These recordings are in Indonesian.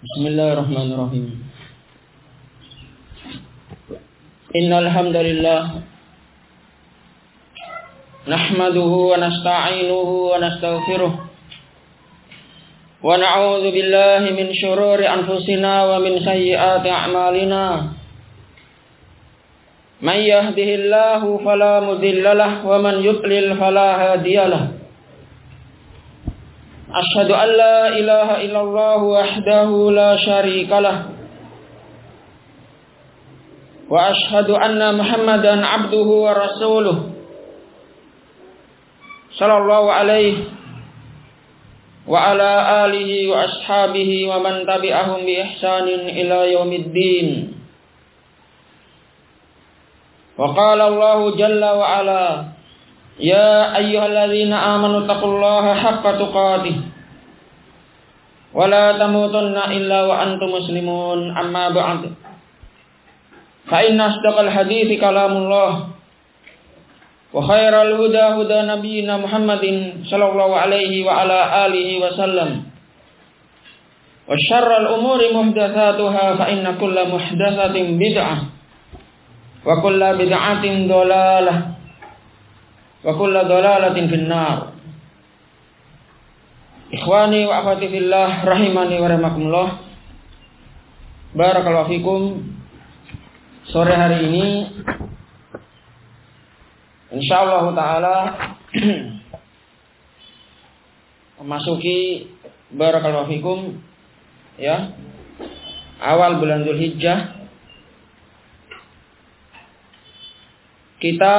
Bismillahirrahmanirrahim. Innal hamdalillah nahmaduhu wa nasta'inuhu wa nastaghfiruh wa na'udzu billahi min shururi anfusina wa min sayyiati a'malina. Man yahdihillahu fala mudilla lahu wa man yudlil fala hadiya lahu. Asyhadu an la ilaha illallah wahdahu la syarika lah. Wa asyhadu anna Muhammadan abduhu wa rasuluh. Sallallahu alaihi wa ala alihi wa ashabihi wa man tabi'ahum bi ihsanin ila yaumiddin. Wa qala Allah jalla wa ala, ya ayyuhalladzina amanu taqullaha haqqa tuqatih wa la tamutunna illa wa antum muslimun. Amma ba'd. Fa inna asdaqal hadithi kalamullah wa khairal huda huda nabiyyina Muhammadin sallallahu alaihi wa ala alihi wa sallam. Wa syarral umuri muhdatsatuha fa inna kulla muhdatsatin bid'ah wa kulla bid'atin dhalalah wa kullu dhalalatin finnar. Ikhwani wa akhwati fillah rahimani wa rahimakumullah. Barakallahu fikum. Sore hari ini insyaallah taala memasuki barakallahu fikum ya, awal bulan Dzulhijjah. Kita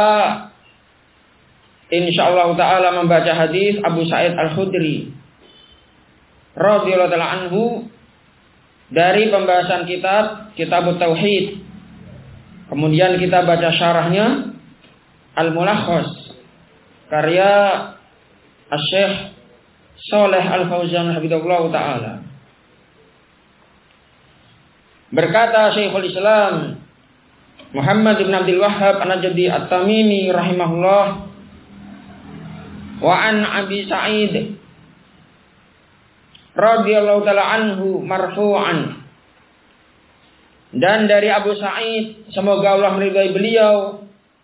insyaallah ta'ala membaca hadis Abu Sa'id Al-Khudri radhiyallahu ta'ala anhu dari pembahasan kitab Tauhid. Kemudian kita baca syarahnya Al-Mulakhas karya Asy-Syaikh Shalih Al-Fauzan hafizahullah ta'ala. Berkata Syekhul Islam Muhammad bin Abdul Wahhab An-Najdi At-Tamimi rahimahullah, wa an Abi Sa'id radhiyallahu ta'ala anhu marfu'an, dan dari Abu Sa'id semoga Allah meridai beliau,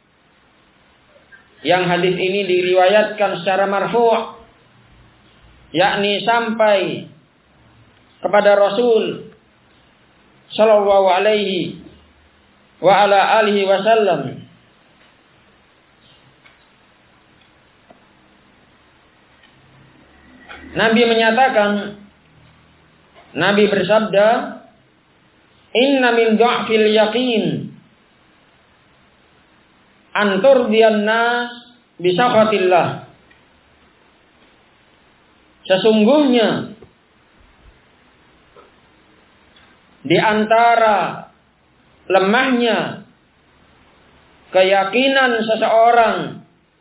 yang hadis ini diriwayatkan secara marfu', yakni sampai kepada Rasul sallallahu alaihi wa ala alihi wasallam. Nabi menyatakan, Nabi bersabda, inna min dha'fil yaqin an turdiyan nas bi sakhatillah. Sesungguhnya di antara lemahnya keyakinan seseorang,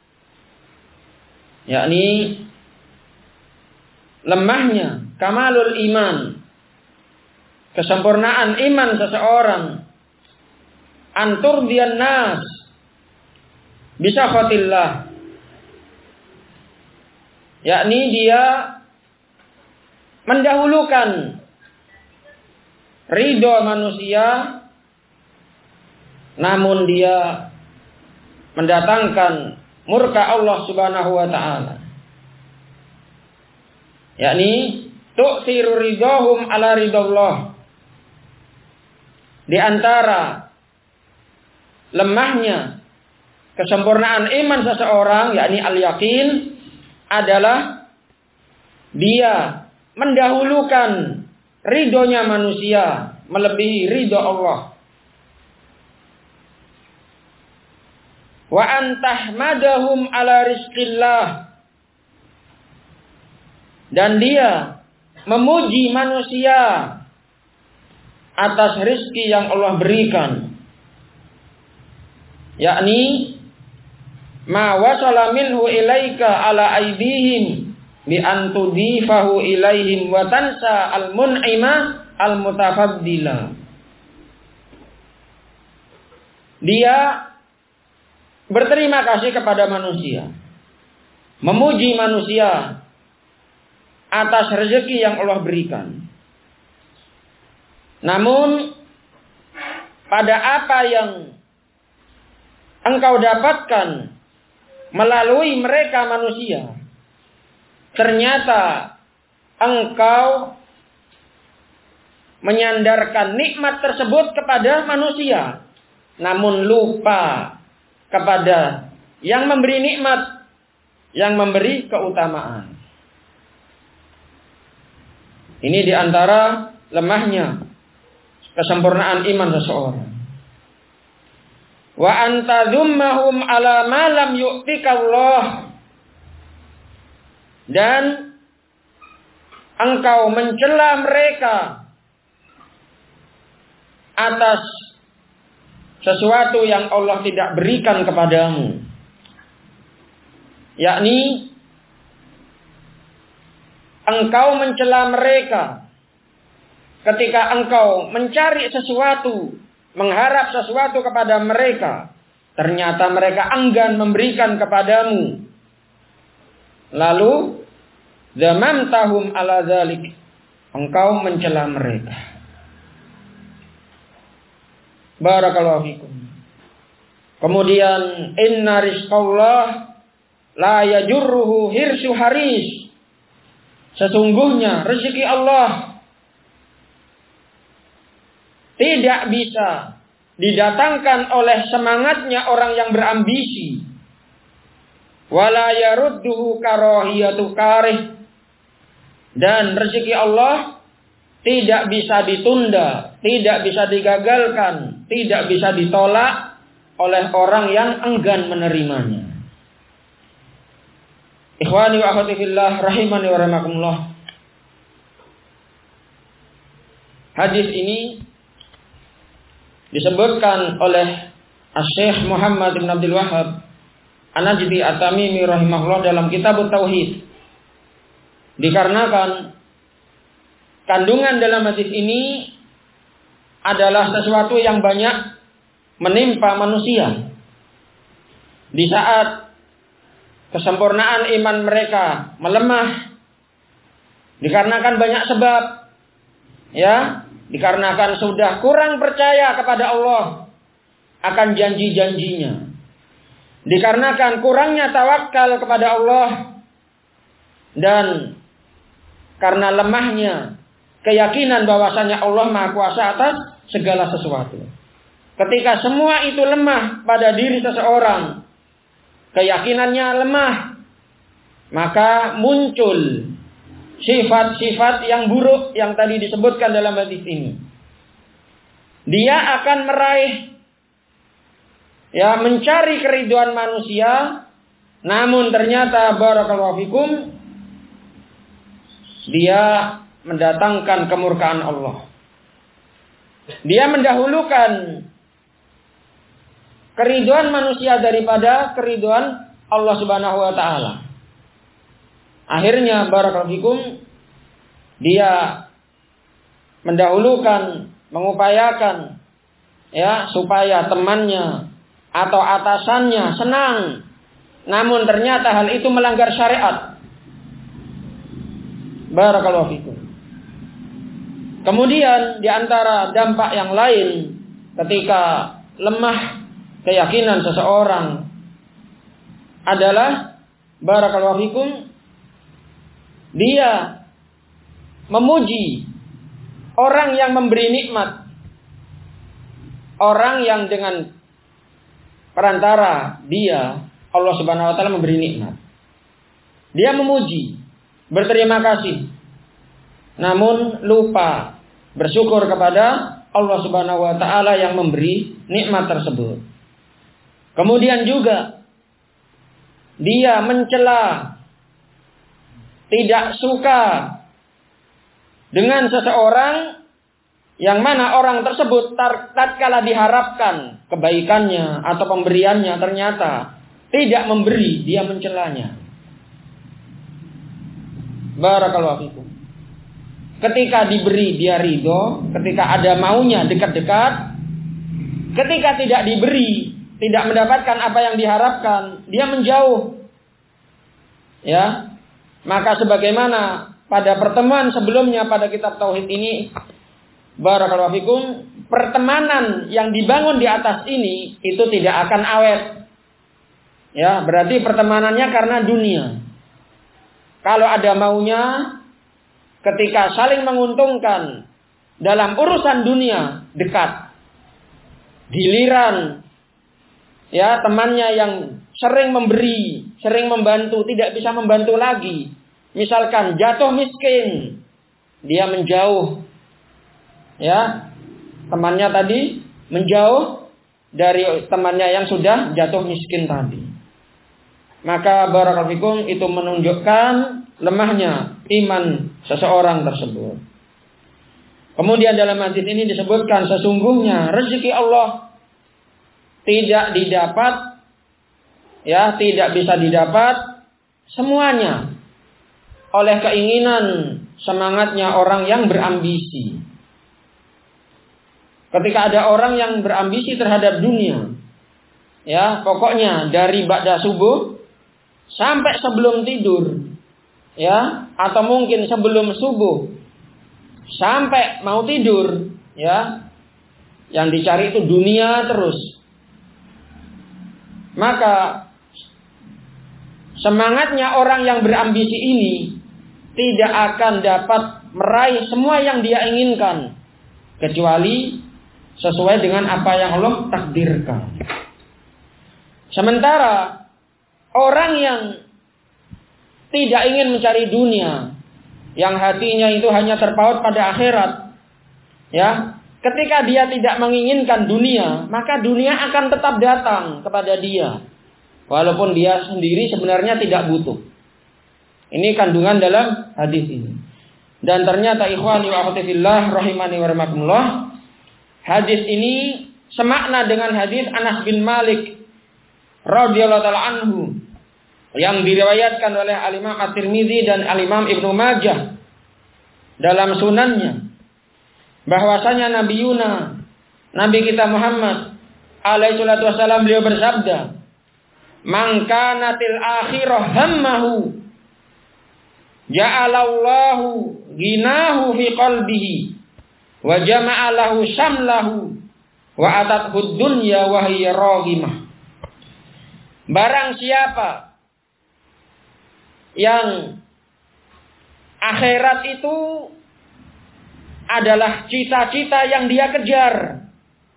yakni lemahnya kamalul iman, kesempurnaan iman seseorang, antur dian nas bisa khatillah, yakni dia mendahulukan ridho manusia, namun dia mendatangkan murka Allah subhanahu wa ta'ala. Yakni tu'siru ridhahum ala ridallah. Di antara lemahnya kesempurnaan iman seseorang, yakni al-yakin, adalah dia mendahulukan ridhonya manusia melebihi ridho Allah. Wa antahmadahum ala rizqillah, dan dia memuji manusia atas rizki yang Allah berikan, yakni ma wasala minhu ilaika ala aidihim bi an tudifahu ilaihim wa tansa al mun'ima al mutafaddila. Dia berterima kasih kepada manusia, memuji manusia atas rezeki yang Allah berikan. Namun pada apa yang engkau dapatkan melalui mereka manusia, ternyata engkau menyandarkan nikmat tersebut kepada manusia, namun lupa kepada yang memberi nikmat, yang memberi keutamaan. Ini diantara lemahnya kesempurnaan iman seseorang. Wa anta dhummahum ala ma lam yu'tika Allah. Dan engkau mencela mereka atas sesuatu yang Allah tidak berikan kepadamu. Yakni engkau mencela mereka ketika engkau mencari sesuatu, mengharap sesuatu kepada mereka, ternyata mereka enggan memberikan kepadamu. Lalu zamamtahum ala dzalik, engkau mencela mereka. Barakallahu fikum. Kemudian inna rizqallah la yajurruhu hirsu haris. Sesungguhnya rezeki Allah tidak bisa didatangkan oleh semangatnya orang yang berambisi. Wala yarudduhu karahiyatu karih. Dan rezeki Allah tidak bisa ditunda, tidak bisa digagalkan, tidak bisa ditolak oleh orang yang enggan menerimanya. Ikhwani wa akhwati fillah rahimani wa rahimakumullah. Hadis ini disebutkan oleh Asy-Syaikh Muhammad bin Abdul Wahhab An-Najdi At-Tamimi rahimahullah dalam kitab Tauhid. Dikarenakan kandungan dalam hadis ini adalah sesuatu yang banyak menimpa manusia. Di saat kesempurnaan iman mereka melemah, dikarenakan banyak sebab, ya, dikarenakan sudah kurang percaya kepada Allah akan janji-janjinya, dikarenakan kurangnya tawakal kepada Allah, dan karena lemahnya keyakinan bahwasanya Allah Maha Kuasa atas segala sesuatu. Ketika semua itu lemah pada diri seseorang, keyakinannya lemah, maka muncul sifat-sifat yang buruk yang tadi disebutkan dalam hadis ini. Dia akan meraih, ya, mencari keriduan manusia, namun ternyata barakallahu fikum, dia mendatangkan kemurkaan Allah. Dia mendahulukan keriduan manusia daripada keriduan Allah Subhanahu wa taala. Akhirnya barakallahu fikum, dia mendahulukan, mengupayakan, ya, supaya temannya atau atasannya senang. Namun ternyata hal itu melanggar syariat. Barakallahu fikum. Kemudian di antara dampak yang lain ketika lemah keyakinan seseorang adalah barakallahu fikum, dia memuji orang yang memberi nikmat, orang yang dengan perantara dia Allah Subhanahu wa taala memberi nikmat. Dia memuji, berterima kasih, namun lupa bersyukur kepada Allah Subhanahu wa taala yang memberi nikmat tersebut. Kemudian juga dia mencela, tidak suka dengan seseorang yang mana orang tersebut tatkala diharapkan kebaikannya atau pemberiannya ternyata tidak memberi, dia mencelanya. Barakallahu fikum. Ketika diberi dia ridho, ketika ada maunya dekat-dekat, ketika tidak diberi, tidak mendapatkan apa yang diharapkan, dia menjauh. Ya. Maka sebagaimana pada pertemuan sebelumnya pada kitab tauhid ini barakallahu fikum, pertemanan yang dibangun di atas ini itu tidak akan awet. Ya, berarti pertemanannya karena dunia. Kalau ada maunya, ketika saling menguntungkan dalam urusan dunia, dekat. Giliran ya temannya yang sering memberi, sering membantu, tidak bisa membantu lagi. Misalkan jatuh miskin, dia menjauh. Ya, temannya tadi menjauh dari temannya yang sudah jatuh miskin tadi. Maka barakallahu fikum, itu menunjukkan lemahnya iman seseorang tersebut. Kemudian dalam hadis ini disebutkan sesungguhnya rezeki Allah tidak didapat, ya, tidak bisa didapat semuanya oleh keinginan semangatnya orang yang berambisi. Ketika ada orang yang berambisi terhadap dunia, ya, pokoknya dari ba'da subuh sampai sebelum tidur, ya, atau mungkin sebelum subuh sampai mau tidur, ya, yang dicari itu dunia terus. Maka semangatnya orang yang berambisi ini tidak akan dapat meraih semua yang dia inginkan kecuali sesuai dengan apa yang Allah takdirkan. Sementara orang yang tidak ingin mencari dunia, yang hatinya itu hanya terpaut pada akhirat, ya, ketika dia tidak menginginkan dunia, maka dunia akan tetap datang kepada dia, walaupun dia sendiri sebenarnya tidak butuh. Ini kandungan dalam hadis ini. Dan ternyata ikhwani wa akhwati fillah rahimani wa rahimakumullah, hadis ini semakna dengan hadis Anas bin Malik radhiyallahu taala anhu yang diriwayatkan oleh Al-Imam At-Tirmidzi dan Al-Imam Ibnu Majah dalam sunannya, bahwasanya Nabi kita Muhammad alaihi salatu wasallam, beliau bersabda, "Man kanatil akhirah hammahu ja'alallahu ghinahu fi qalbihi wa jama'a lahu syamlahu wa atathu dunya wa hiya raghimah." Barang siapa yang akhirat itu adalah cita-cita yang dia kejar,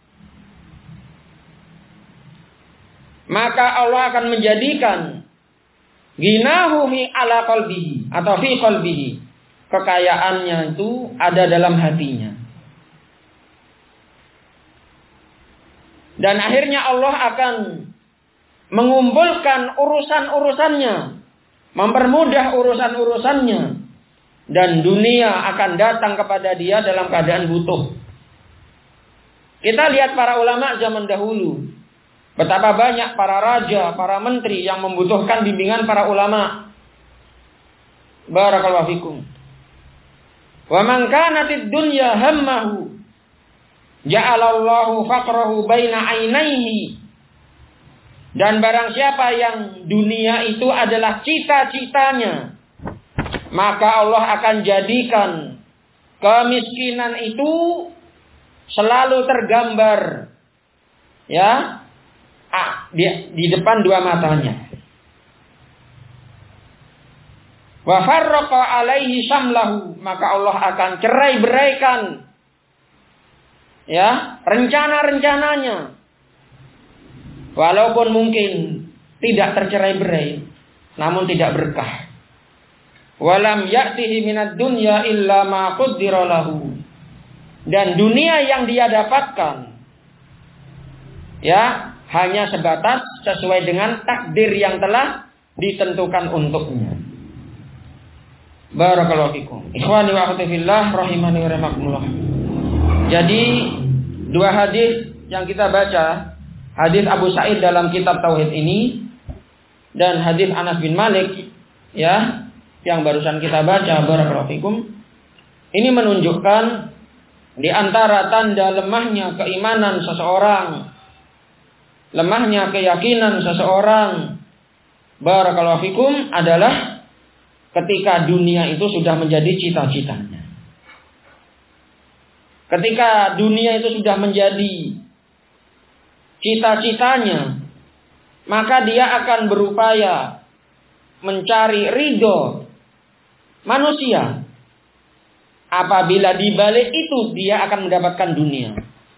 maka Allah akan menjadikan ghinahu fi ala qalbihi atau fi qalbihi, kekayaannya itu ada dalam hatinya. Dan akhirnya Allah akan mengumpulkan urusan-urusannya, mempermudah urusan-urusannya, dan dunia akan datang kepada dia dalam keadaan butuh. Kita lihat para ulama zaman dahulu, betapa banyak para raja, para menteri yang membutuhkan bimbingan para ulama. Barakallahu fikum. Wa man kanatid dunya hammahu ja'alallahu faqrahu baina ainaihi. Dan barang siapa yang dunia itu adalah cita-citanya, maka Allah akan jadikan kemiskinan itu selalu tergambar, ya, di depan dua matanya. Wa farraqa alaihi syamlahu, maka Allah akan cerai-beraikan, ya, rencana-rencananya. Walaupun mungkin tidak tercerai-berai, namun tidak berkah. Walam ya'tihi minad dunya illa ma qaddara lahu. Dan dunia yang dia dapatkan, ya, hanya sebatas sesuai dengan takdir yang telah ditentukan untuknya. Barakallahu fikum. Ikhwani wa akhwati fillah rahimani wa rahimakumullah. Jadi dua hadis yang kita baca, hadis Abu Sa'id dalam kitab Tauhid ini dan hadis Anas bin Malik, ya, yang barusan kita baca, barakallahu fikum, ini menunjukkan di antara tanda lemahnya keimanan seseorang, lemahnya keyakinan seseorang, barakallahu fikum, adalah ketika dunia itu sudah menjadi cita-citanya. Ketika dunia itu sudah menjadi cita-citanya, maka dia akan berupaya mencari ridho manusia. Apabila dibalik itu dia akan mendapatkan dunia.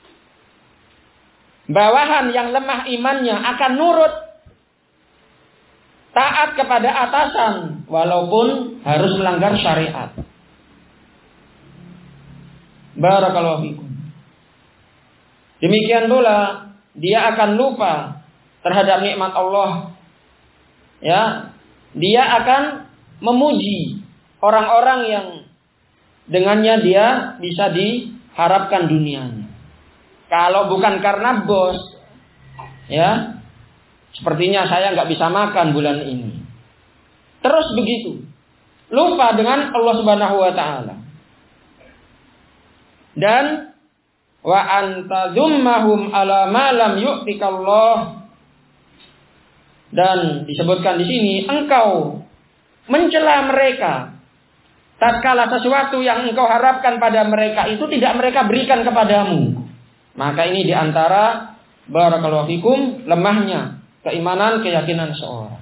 Bawahan yang lemah imannya akan nurut, taat kepada atasan walaupun harus melanggar syariat. Barakallahu fikum. Demikian pula dia akan lupa terhadap nikmat Allah. Ya, dia akan memuji orang-orang yang dengannya dia bisa diharapkan dunianya. Kalau bukan karena bos, ya, sepertinya saya nggak bisa makan bulan ini. Terus begitu, lupa dengan Allah Subhanahu Wa Taala. Dan wa antazummahum ala ma lam yu'tikallah. Dan disebutkan di sini engkau mencela mereka tatkala sesuatu yang engkau harapkan pada mereka itu tidak mereka berikan kepadamu. Maka ini diantara barakallahu fikum lemahnya keimanan, keyakinan seorang.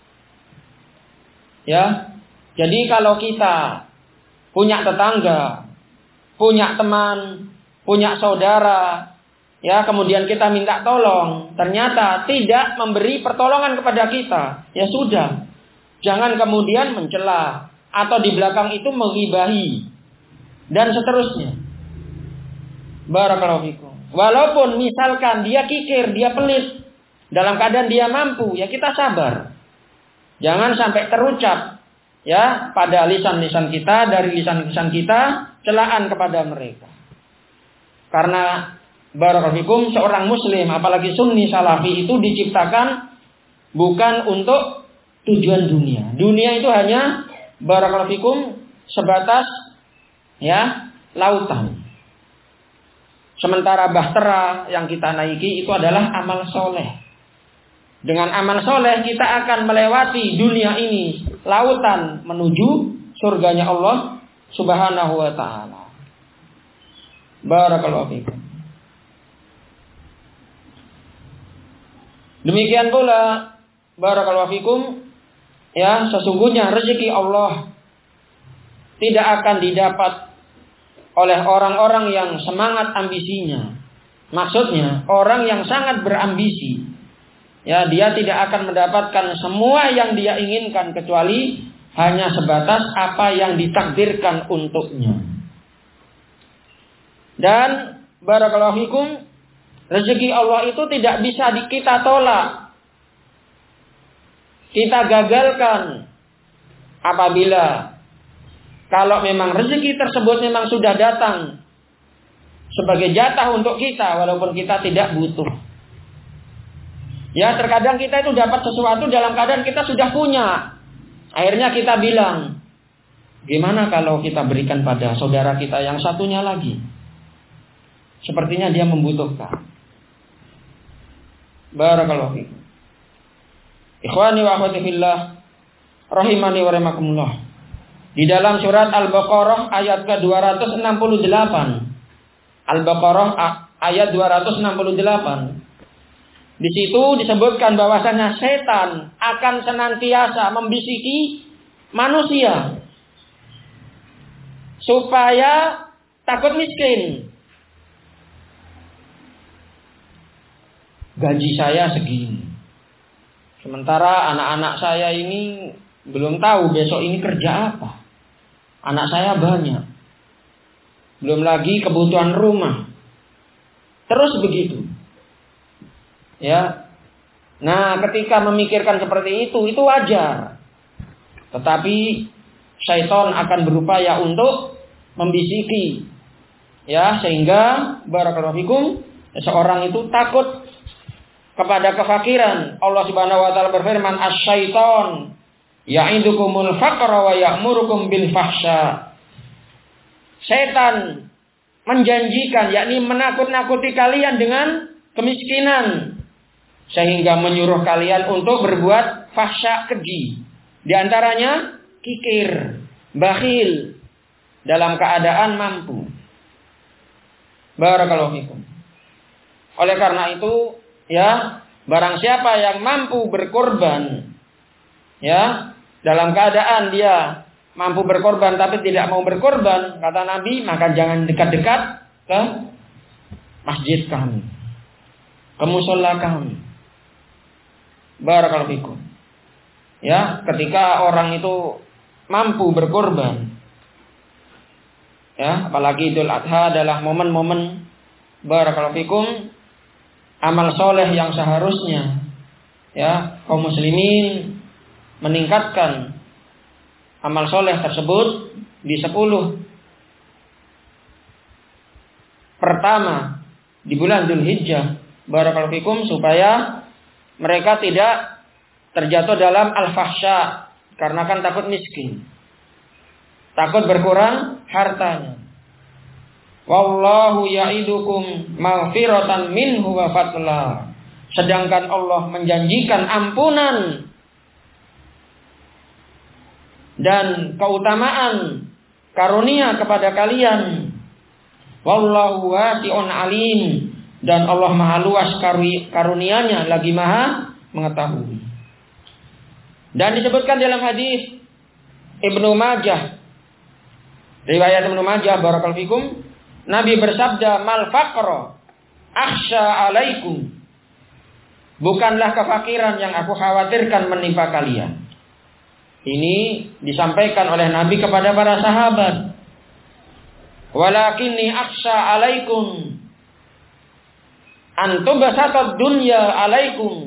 Ya, jadi kalau kita punya tetangga, punya teman, punya saudara, ya, kemudian kita minta tolong, ternyata tidak memberi pertolongan kepada kita, ya sudah, jangan kemudian mencela atau di belakang itu menggibahi dan seterusnya. Barakallahu fikum. Walaupun misalkan dia kikir, dia pelit, dalam keadaan dia mampu, ya kita sabar. Jangan sampai terucap, ya, pada lisan-lisan kita, dari lisan-lisan kita celaan kepada mereka. Karena barakallahu fikum, seorang muslim apalagi sunni salafi itu diciptakan bukan untuk tujuan dunia. Dunia itu hanya barakallahu fikum sebatas, ya, lautan. Sementara bahtera yang kita naiki itu adalah amal soleh. Dengan amal soleh kita akan melewati dunia ini, lautan menuju surganya Allah Subhanahu Wa Taala. Barakallahu fikum. Demikian pula barakallahu fikum, ya, sesungguhnya rezeki Allah tidak akan didapat oleh orang-orang yang semangat ambisinya. Maksudnya orang yang sangat berambisi, ya, dia tidak akan mendapatkan semua yang dia inginkan kecuali hanya sebatas apa yang ditakdirkan untuknya. Dan barakallahu fikum, rezeki Allah itu tidak bisa kita tolak, kita gagalkan apabila kalau memang rezeki tersebut memang sudah datang sebagai jatah untuk kita walaupun kita tidak butuh. Ya, terkadang kita itu dapat sesuatu dalam keadaan kita sudah punya. Akhirnya kita bilang, gimana kalau kita berikan pada saudara kita yang satunya lagi? Sepertinya dia membutuhkan. Barakallahu fiikum. Ikhwani wa akhwati fillah, rahimani wa rahimakumullah. Di dalam surat Al-Baqarah ayat ke-268. Al-Baqarah ayat 268. Di situ disebutkan bahwasanya setan akan senantiasa membisiki manusia supaya takut miskin. Gaji saya segini. Sementara anak-anak saya ini belum tahu besok ini kerja apa. Anak saya banyak. Belum lagi kebutuhan rumah. Terus begitu. Ya. Nah, ketika memikirkan seperti itu wajar. Tetapi syaitan akan berupaya untuk membisiki. Ya, sehingga barakallahu fikum, seorang itu takut kepada kefakiran. Allah Subhanahu wa taala berfirman, "Asy-syaiton ya'idukumul faqra wa ya'murukum bil fahsya." Setan menjanjikan, yakni menakut-nakuti kalian dengan kemiskinan, sehingga menyuruh kalian untuk berbuat fahsya, keji. Di antaranya kikir, bakhil dalam keadaan mampu. Barakallahu fikum. Oleh karena itu, ya, barang siapa yang mampu berkorban, ya, dalam keadaan dia mampu berkorban tapi tidak mau berkorban, kata Nabi, maka jangan dekat-dekat ke masjid kami, ke musola kami. Barakallahu fikum. Ya, ketika orang itu mampu berkorban, ya, apalagi Idul Adha adalah momen-momen barakallahu fikum amal soleh yang seharusnya, ya, kaum muslimin meningkatkan amal soleh tersebut di 10 pertama di bulan Dzulhijjah, barakallahu fikum, supaya mereka tidak terjatuh dalam al-fahsya, karena kan takut miskin, takut berkurang hartanya. Wallahu ya'idukum maghfiratan minhu wa fadla. Sedangkan Allah menjanjikan ampunan dan keutamaan karunia kepada kalian. Wallahu wasi'un alim. Dan Allah maha luas karunianya, lagi maha mengetahui. Dan disebutkan dalam hadis Ibnu Majah, riwayat Ibnu Majah, barakallahu fikum, Nabi bersabda, mal faqra akhsha alaikum. Bukanlah kefakiran yang aku khawatirkan menimpa kalian. Ini disampaikan oleh Nabi kepada para sahabat. Walakinni akhsha alaikum antum basatad dunya alaikum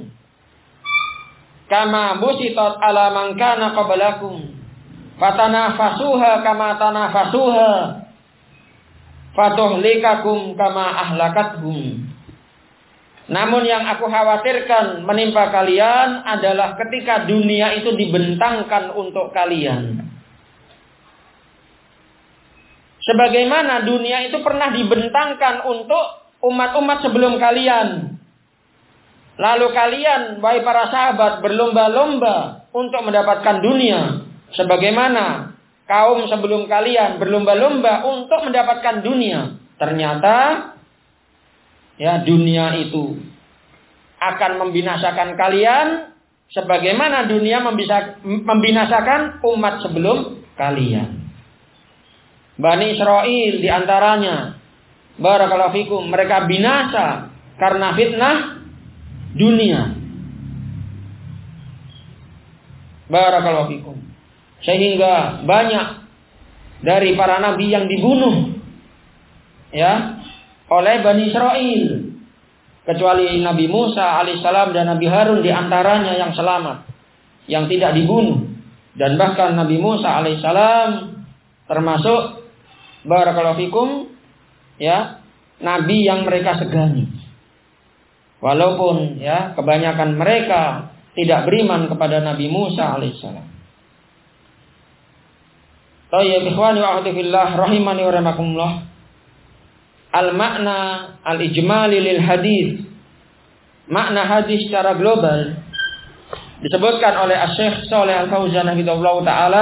kama busitat ala man kana qablakum fatanafasuha kama tanafasuha fatuhlikakum kama ahlakathum. Namun yang aku khawatirkan menimpa kalian adalah ketika dunia itu dibentangkan untuk kalian. Sebagaimana dunia itu pernah dibentangkan untuk umat-umat sebelum kalian. Lalu kalian, wahai para sahabat, berlomba-lomba untuk mendapatkan dunia. Sebagaimana kaum sebelum kalian berlomba-lomba untuk mendapatkan dunia. Ternyata, ya, dunia itu akan membinasakan kalian. Sebagaimana dunia membinasakan umat sebelum kalian. Bani Israel diantaranya, barakallahu fikum, mereka binasa karena fitnah dunia. Barakallahu fikum. Sehingga banyak dari para nabi yang dibunuh, ya, oleh Bani Israel, kecuali Nabi Musa alaihissalam dan Nabi Harun diantaranya yang selamat, yang tidak dibunuh. Dan bahkan Nabi Musa alaihissalam termasuk, barakallahu fikum, ya, nabi yang mereka segani. Walaupun, ya, kebanyakan mereka tidak beriman kepada Nabi Musa alaihissalam. Tayyib ikhwani wa akhwati fillah rahimani wa rahimakumullah. Al-makna al-ijmali lil hadis. Makna hadis secara global disebutkan oleh Asy-Syaikh Shalih Al-Fauzan hafizahullah taala,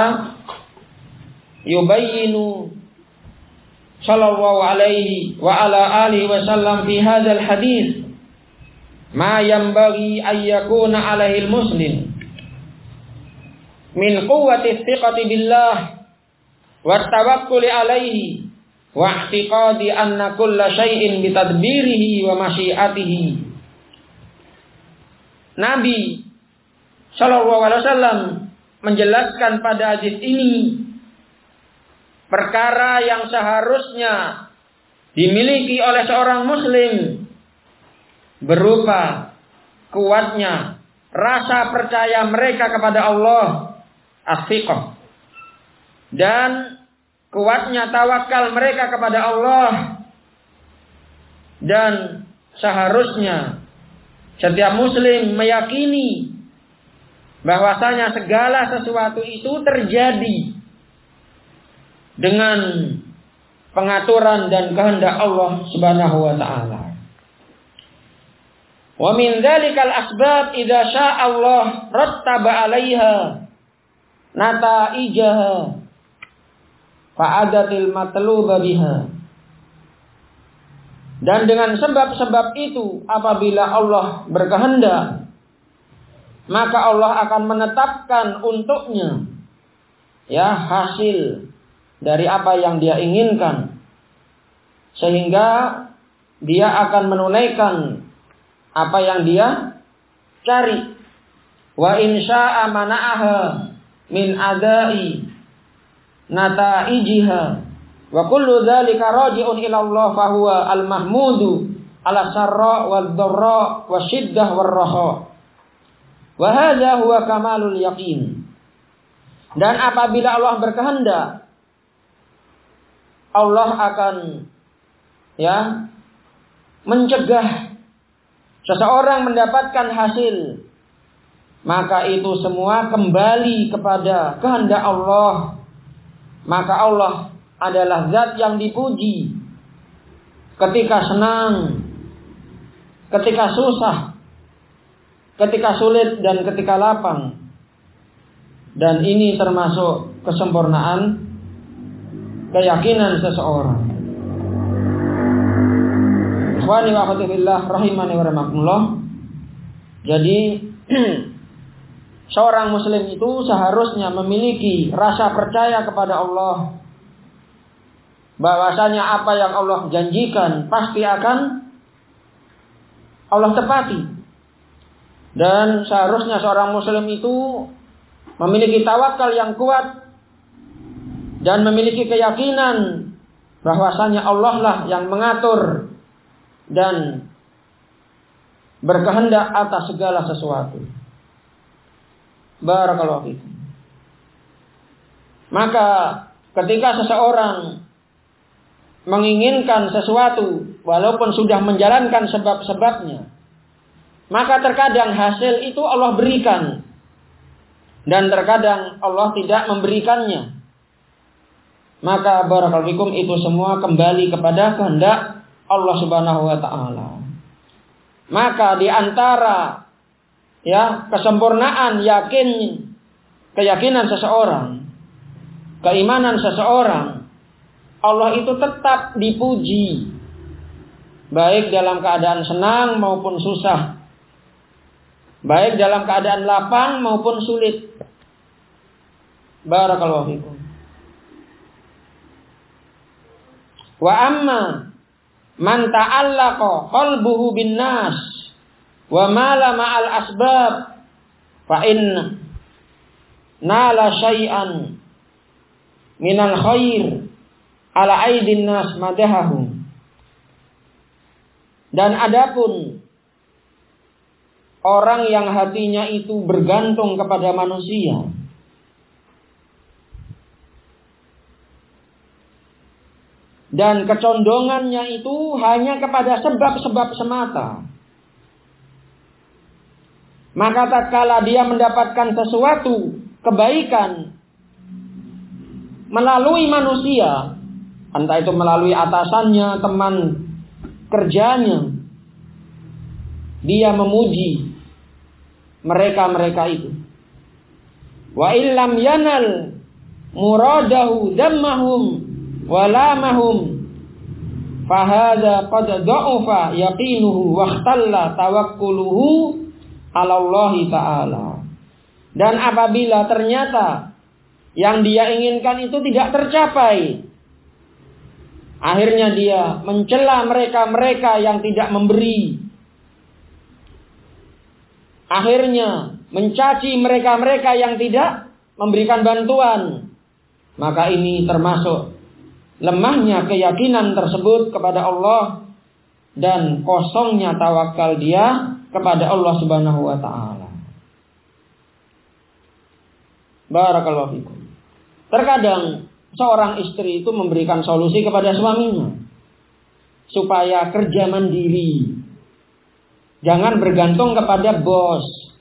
yubayyinu sallallahu alaihi wa ala alihi wasallam fi hadzal hadis ma yanbaghi ay yakuna alaihi al-muslim min quwwati thiqati billah wa tawakkuli alaihi wa i'tiqadi anna kulla syai'in bi tadbirihi wa masyiatihi. Nabi sallallahu alaihi wasallam menjelaskan pada hadis ini perkara yang seharusnya dimiliki oleh seorang muslim berupa kuatnya rasa percaya mereka kepada Allah, as-thiqah, dan kuatnya tawakal mereka kepada Allah. Dan seharusnya setiap muslim meyakini bahwasanya segala sesuatu itu terjadi dengan pengaturan dan kehendak Allah Subhanahu wa taala. Wa min dzalikal asbab idza syaa Allah rattaba 'alaiha nataijaha fa'adatil matluba biha. Dan dengan sebab-sebab itu apabila Allah berkehendak, maka Allah akan menetapkan untuknya hasil dari apa yang dia inginkan, sehingga dia akan menunaikan apa yang dia cari. Wa in syaa'a mana'aha min adai nataijiha. Wa kullu dzalika raji'un ila Allah fa huwa al-mahmudu ala sarra wad dharra wasyiddah warraha. Wa hadza huwa kamalul yaqin. Dan apabila Allah berkehendak, Allah akan mencegah seseorang mendapatkan hasil. Maka itu semua kembali kepada kehendak Allah. Maka Allah adalah zat yang dipuji ketika senang, ketika susah, ketika sulit, dan ketika lapang. Dan ini termasuk kesempurnaan keyakinan seseorang. Ikhwani wa akhwati fillah rahimani wa rahimakumullah. Jadi seorang muslim itu seharusnya memiliki rasa percaya kepada Allah, bahwasanya apa yang Allah janjikan pasti akan Allah tepati. Dan seharusnya seorang muslim itu memiliki tawakal yang kuat dan memiliki keyakinan bahwasanya Allah lah yang mengatur dan berkehendak atas segala sesuatu. Barakallahu fikum. Maka ketika seseorang menginginkan sesuatu walaupun sudah menjalankan sebab-sebabnya, maka terkadang hasil itu Allah berikan dan terkadang Allah tidak memberikannya. Maka barakallahu fikum, itu semua kembali kepada kehendak Allah Subhanahu wa taala. Maka di antara kesempurnaan keyakinan seseorang, keimanan seseorang, Allah itu tetap dipuji, baik dalam keadaan senang maupun susah, baik dalam keadaan lapang maupun sulit. Barakallahu fikum. Wa amma man ta'allaqa qalbuhu bin nas wa mala ma'al asbab fa inna nala syai'an minal khair ala aidin nas madahahum. Dan adapun orang yang hatinya itu bergantung kepada manusia, dan kecondongannya itu hanya kepada sebab-sebab semata, maka tatkala dia mendapatkan sesuatu kebaikan melalui manusia, entah itu melalui atasannya, teman kerjanya, dia memuji mereka-mereka itu. Wa illam yanal muradahu dammahum walamahum fahadha qad da'ufa yaqinuhu wa ikhtalla tawakkuluhu ala Allah ta'ala. Dan apabila ternyata yang dia inginkan itu tidak tercapai, akhirnya dia mencela mereka-mereka yang tidak memberi, akhirnya mencaci mereka-mereka yang tidak memberikan bantuan, maka ini termasuk lemahnya keyakinan tersebut kepada Allah dan kosongnya tawakal dia kepada Allah Subhanahu wa taala. Barakallahu fikum. Terkadang seorang istri itu memberikan solusi kepada suaminya supaya kerja mandiri, jangan bergantung kepada bos.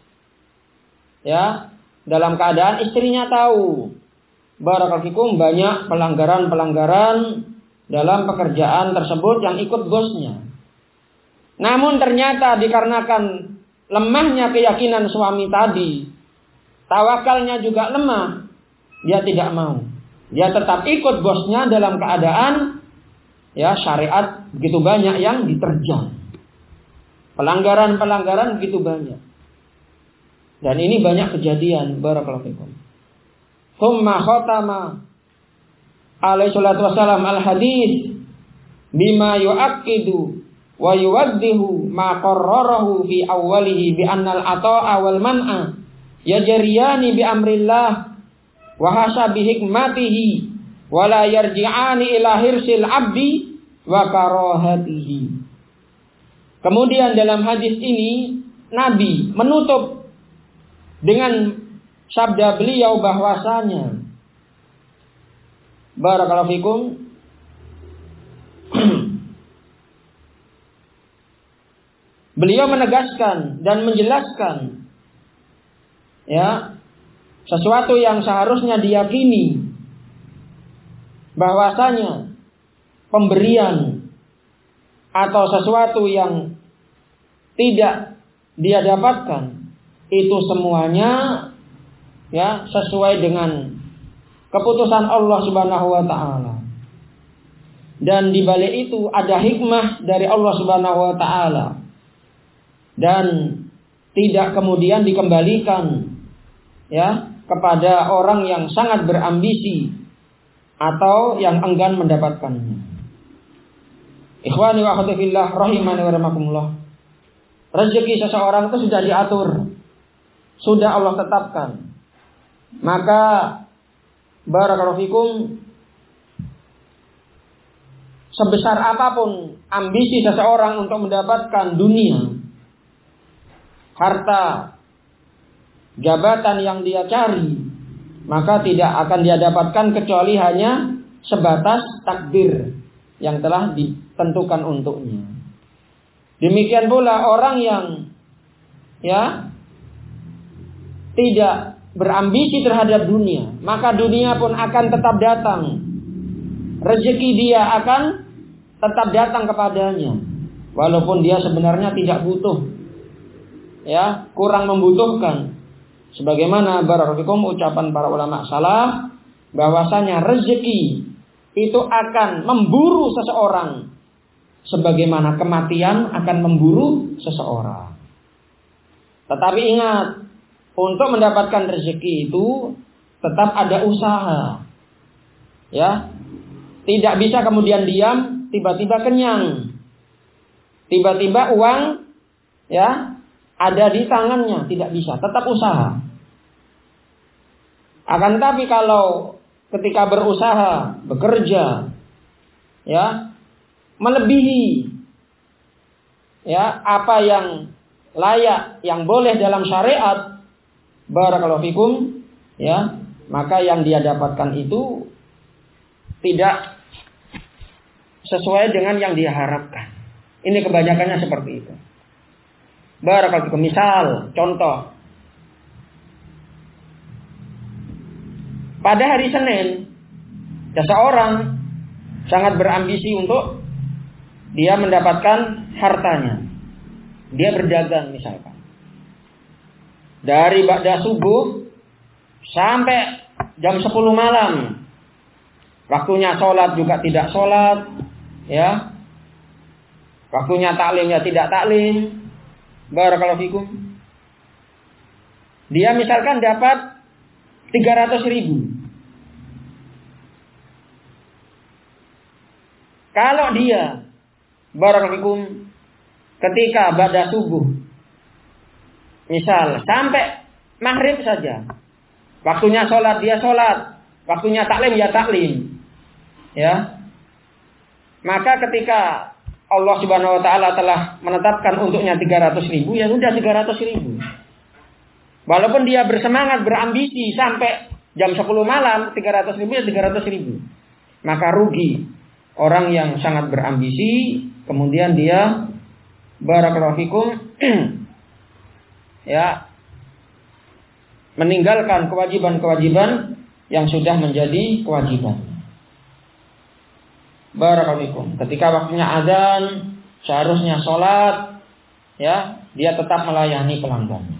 Dalam keadaan istrinya tahu barakallahu fikum banyak pelanggaran-pelanggaran dalam pekerjaan tersebut yang ikut bosnya. Namun ternyata dikarenakan lemahnya keyakinan suami tadi, tawakalnya juga lemah, dia tidak mau. Dia tetap ikut bosnya dalam keadaan ya syariat begitu banyak yang diterjang. Pelanggaran-pelanggaran begitu banyak. Dan ini banyak kejadian. Barakallahu fikum. Tsumma khatama alaihi salatu wassalam al-hadis bima yu'akkidu wa yuwaddihu ma qarrarahu fi awwalihi bi anna al-ata'a wal man'a yajriyani bi amrillah wa hasabi hikmatihi wa la yarji'ani ila hirsil abdi wa karahatihi. Kemudian dalam hadis ini Nabi menutup dengan sabda beliau bahwasanya barakallahu fikum beliau menegaskan dan menjelaskan ya sesuatu yang seharusnya diyakini bahwasanya pemberian atau sesuatu yang tidak dia dapatkan itu semuanya ya sesuai dengan keputusan Allah Subhanahu wa taala. Dan di balik itu ada hikmah dari Allah Subhanahu wa taala. Dan tidak kemudian dikembalikan ya kepada orang yang sangat berambisi atau yang enggan mendapatkannya. Ikhwani wa akhwati fillah rahimani wa rahimakumullah. Rezeki seseorang itu sudah diatur. Sudah Allah tetapkan. Maka barakallahu fikum sebesar apapun ambisi seseorang untuk mendapatkan dunia, harta, jabatan yang dia cari, maka tidak akan dia dapatkan kecuali hanya sebatas takdir yang telah ditentukan untuknya. Demikian pula orang yang ya tidak berambisi terhadap dunia, maka dunia pun akan tetap datang. Rezeki dia akan tetap datang kepadanya, walaupun dia sebenarnya tidak butuh, ya kurang membutuhkan. Sebagaimana barakallahu fikum ucapan para ulama salaf, bahwasanya rezeki itu akan memburu seseorang, sebagaimana kematian akan memburu seseorang. Tetapi ingat, untuk mendapatkan rezeki itu tetap ada usaha. Ya. Tidak bisa kemudian diam, tiba-tiba kenyang. Tiba-tiba uang ya ada di tangannya, tidak bisa, tetap usaha. Akan tetapi kalau ketika berusaha, bekerja ya, melebihi ya apa yang layak, yang boleh dalam syariat, barakallahu fikum, ya, maka yang dia dapatkan itu tidak sesuai dengan yang dia harapkan. Ini kebanyakannya seperti itu. Barakallahu fikum. Misal, contoh. Pada hari Senin, seseorang sangat berambisi untuk dia mendapatkan hartanya. Dia berdagang misalkan. Dari ba'da subuh sampai jam 10 malam. Waktunya sholat juga tidak sholat. Ya. Waktunya taklim ya tidak taklim. Barakallahu fikum. Dia misalkan dapat 300.000. Kalau dia barakallahu fikum ketika ba'da subuh misal sampai maghrib saja, waktunya sholat dia sholat, waktunya taklim ya taklim, ya. Maka ketika Allah Subhanahu Wa Taala telah menetapkan untuknya 300.000, ya sudah 300.000. Walaupun dia bersemangat berambisi sampai jam 10 malam, 300.000 ya 300.000. Maka rugi orang yang sangat berambisi, kemudian dia barakallahu fikum ya meninggalkan kewajiban-kewajiban yang sudah menjadi kewajiban. Barakallahu fikum. Ketika waktunya azan, seharusnya sholat, ya dia tetap melayani pelanggannya.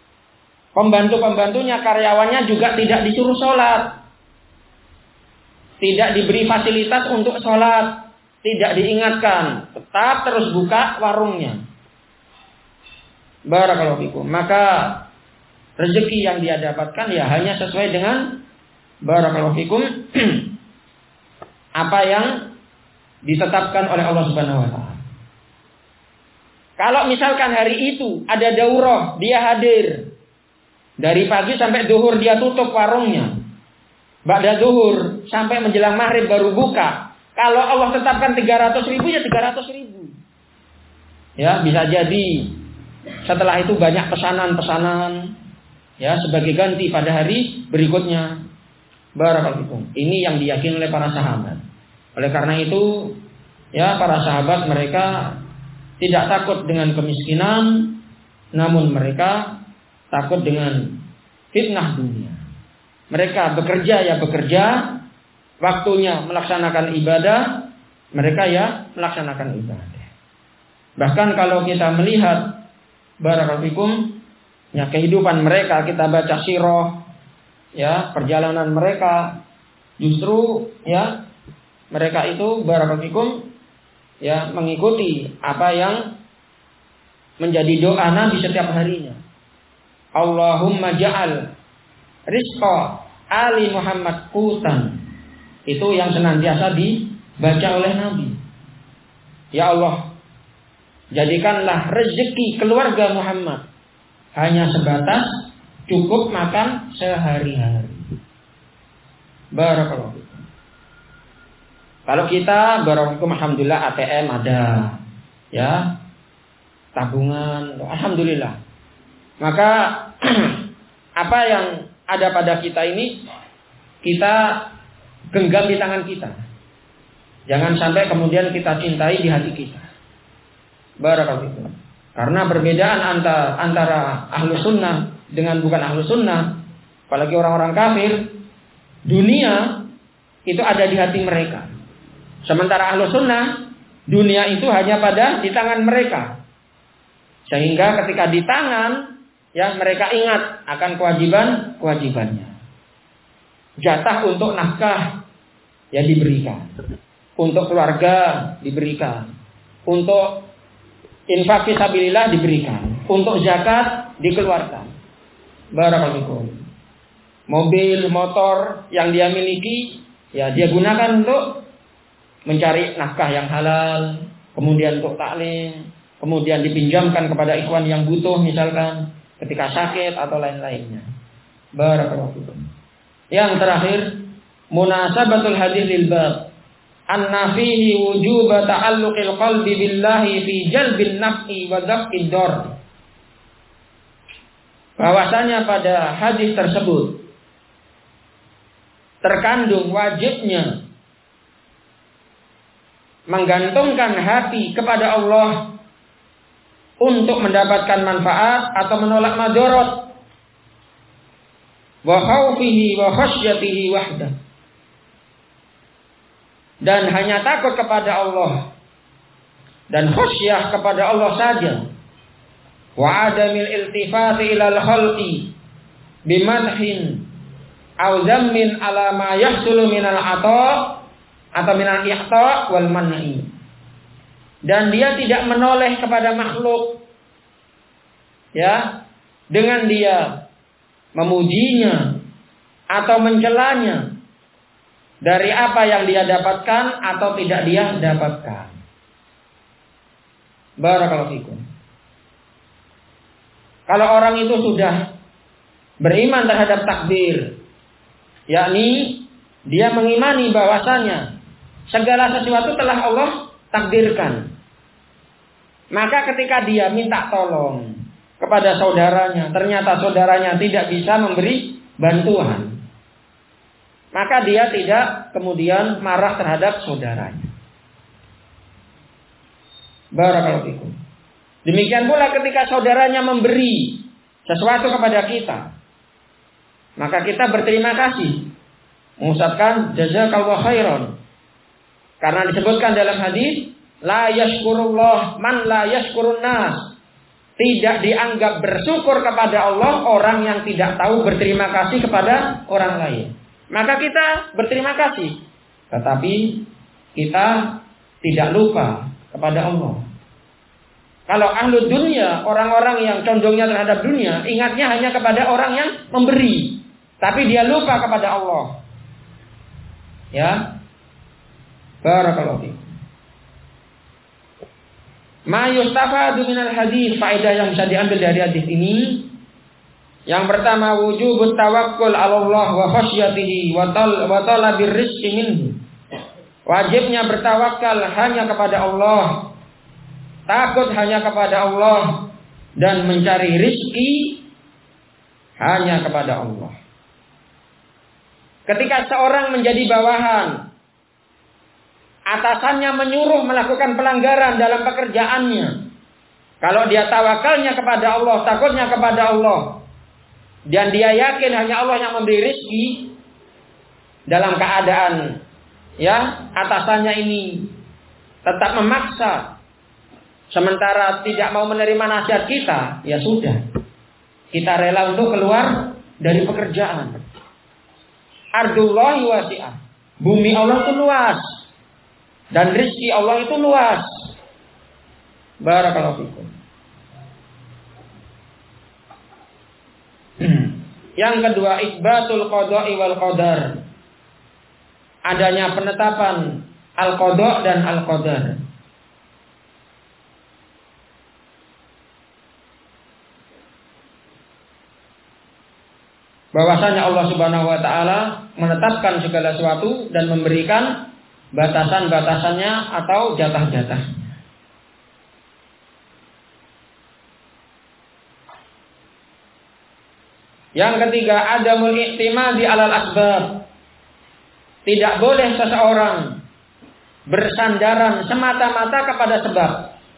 Pembantu-pembantunya, karyawannya juga tidak disuruh sholat. tidak diberi fasilitas untuk sholat, tidak diingatkan, tetap terus buka warungnya. Barakallahu fikum. Maka rezeki yang dia dapatkan ya hanya sesuai dengan barakallahu fikum apa yang ditetapkan oleh Allah Subhanahu wa taala. Kalau misalkan hari itu ada daurah, dia hadir. Dari pagi sampai zuhur dia tutup warungnya. Ba'da zuhur sampai menjelang maghrib baru buka. Kalau Allah tetapkan 300.000 ya 300.000. Ya, bisa jadi setelah itu banyak pesanan-pesanan ya sebagai ganti pada hari berikutnya. Barakallahu fikum. Ini yang diyakini oleh para sahabat. Oleh karena itu ya para sahabat mereka tidak takut dengan kemiskinan, namun mereka takut dengan fitnah dunia. Mereka bekerja ya bekerja, waktunya melaksanakan ibadah, mereka ya melaksanakan ibadah. Bahkan kalau kita melihat barakallahu fikum ya kehidupan mereka, kita baca sirah ya perjalanan mereka, justru ya mereka itu barakallahu fikum ya mengikuti apa yang menjadi doa Nabi setiap harinya. Allahumma ja'al rizqa ali Muhammad qutan. Itu yang senantiasa dibaca oleh Nabi. Ya Allah, jadikanlah rezeki keluarga Muhammad hanya sebatas cukup makan sehari-hari. Barakallahu fikum. Kalau kita barakallahu fikum alhamdulillah ATM ada. Ya. Tabungan, alhamdulillah. Maka apa yang ada pada kita ini kita genggam di tangan kita. Jangan sampai kemudian kita cintai di hati kita. Barakallahu fikum. Karena perbedaan antara ahlu sunnah dengan bukan ahlu sunnah, apalagi orang-orang kafir, dunia itu ada di hati mereka. Sementara ahlu sunnah, dunia itu hanya pada di tangan mereka. Sehingga ketika di tangan, ya mereka ingat akan kewajibannya. Jatah untuk nafkah ya diberikan, untuk keluarga diberikan, untuk infak fisabilillah diberikan, untuk zakat dikeluarkan. Barakallahu fikum. Mobil, motor yang dia miliki ya dia gunakan untuk mencari nafkah yang halal, kemudian untuk taklim, kemudian dipinjamkan kepada ikhwan yang butuh misalkan ketika sakit atau lain-lainnya. Barakallahu fikum. Yang terakhir, munasabatul hadis lil bab. Anna fihi wujuba ta'alluqil qalbi billahi fi jalbin naf'i wa daf'id dar. Bahwasanya pada hadis tersebut terkandung wajibnya menggantungkan hati kepada Allah untuk mendapatkan manfaat atau menolak madarat. Wa khaufihi wa khasyatihi wahdah. Dan hanya takut kepada Allah dan khasyah kepada Allah saja. Wa adamil iltifati ilal khalqi bimadhin aw dhammin ala ma yahsulu minal ata' atau minal ihta' wal man'i. Dan dia tidak menoleh kepada makhluk ya dengan dia memujinya atau mencelanya dari apa yang dia dapatkan atau tidak dia dapatkan. Barakallahu fikum. Kalau orang itu sudah beriman terhadap takdir, yakni dia mengimani bahwasanya segala sesuatu telah Allah takdirkan, maka ketika dia minta tolong kepada saudaranya, ternyata saudaranya tidak bisa memberi bantuan, maka dia tidak kemudian marah terhadap saudaranya. Barakallahu fikum. Demikian pula ketika saudaranya memberi sesuatu kepada kita, maka kita berterima kasih, mengucapkan jazakallahu khairan. Karena disebutkan dalam hadis, la yashkurullah man la yashkurun nas. Tidak dianggap bersyukur kepada Allah orang yang tidak tahu berterima kasih kepada orang lain. Maka kita berterima kasih Tetapi kita tidak lupa kepada Allah. Kalau ahlu dunia, orang-orang yang condongnya terhadap dunia, ingatnya hanya kepada orang yang memberi. Tapi dia lupa kepada Allah. Ya. Barakallahu fiikum. Ma yustafadu minal hadis, faedah yang bisa diambil dari hadis ini. Yang pertama, wujubut tawakkul 'ala Allah wa khasyatihi wa talabir rizqi minhu. Wajibnya bertawakal hanya kepada Allah, takut hanya kepada Allah, dan mencari rizki hanya kepada Allah. Ketika seorang menjadi bawahan, atasannya menyuruh melakukan pelanggaran dalam pekerjaannya, kalau dia tawakalnya kepada Allah, takutnya kepada Allah, dan dia yakin hanya Allah yang memberi rizki, dalam keadaan atasannya ini tetap memaksa, sementara tidak mau menerima nasihat kita, ya sudah, kita rela untuk keluar dari pekerjaan. Ardullahi wasi'ah, bumi Allah itu luas, dan rizki Allah itu luas. Barakallahu fikum. Yang kedua, itsbatul qada'i wal qadar. Adanya penetapan al-qada' dan al-qadar. Bahwasanya Allah Subhanahu wa taala menetapkan segala sesuatu dan memberikan batasan-batasannya atau jatah-jatah. Yang ketiga, adamul i'timadi 'alal asbab. Tidak boleh seseorang bersandaran semata-mata kepada sebab.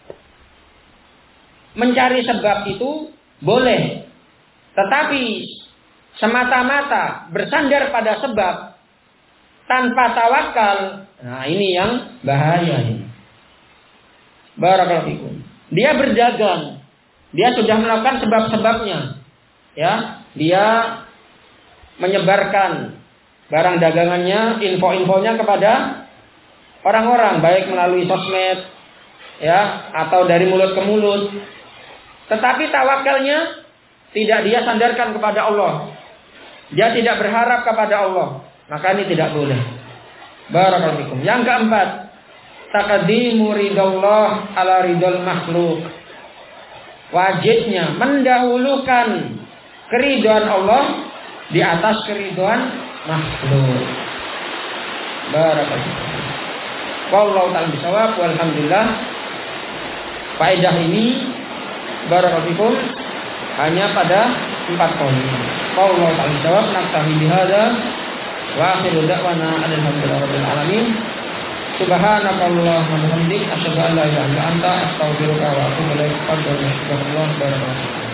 Mencari sebab itu boleh, tetapi semata-mata bersandar pada sebab tanpa tawakal, nah ini yang bahaya ini. Barakallahu fikum. Dia berdagang, dia sudah melakukan sebab-sebabnya, ya, dia menyebarkan barang dagangannya, info-infonya kepada orang-orang, baik melalui sosmed, ya, atau dari mulut ke mulut. Tetapi tawakalnya tidak dia sandarkan kepada Allah. Dia tidak berharap kepada Allah. Maka ini tidak boleh. Barakallahu fikum. Yang keempat, taqdimu ridallah ala ridal makhluk. Wajibnya mendahulukan keridhaan Allah di atas keridhaan makhluk. Barakallahu fikum. Wallahu ta'ala bisawab. Walhamdulillah. Faedah ini barakallahu fikum hanya pada 4 poin. Wallahu ta'ala bisawab. Naktafi bihadza wa akhiru da'wana alhamdulillahirabbil alamin. Subhanakallahumma wa bihamdika asyhadu an la ilaha illa anta astaghfiruka wa atubu ilaik. Barakallahu fikum.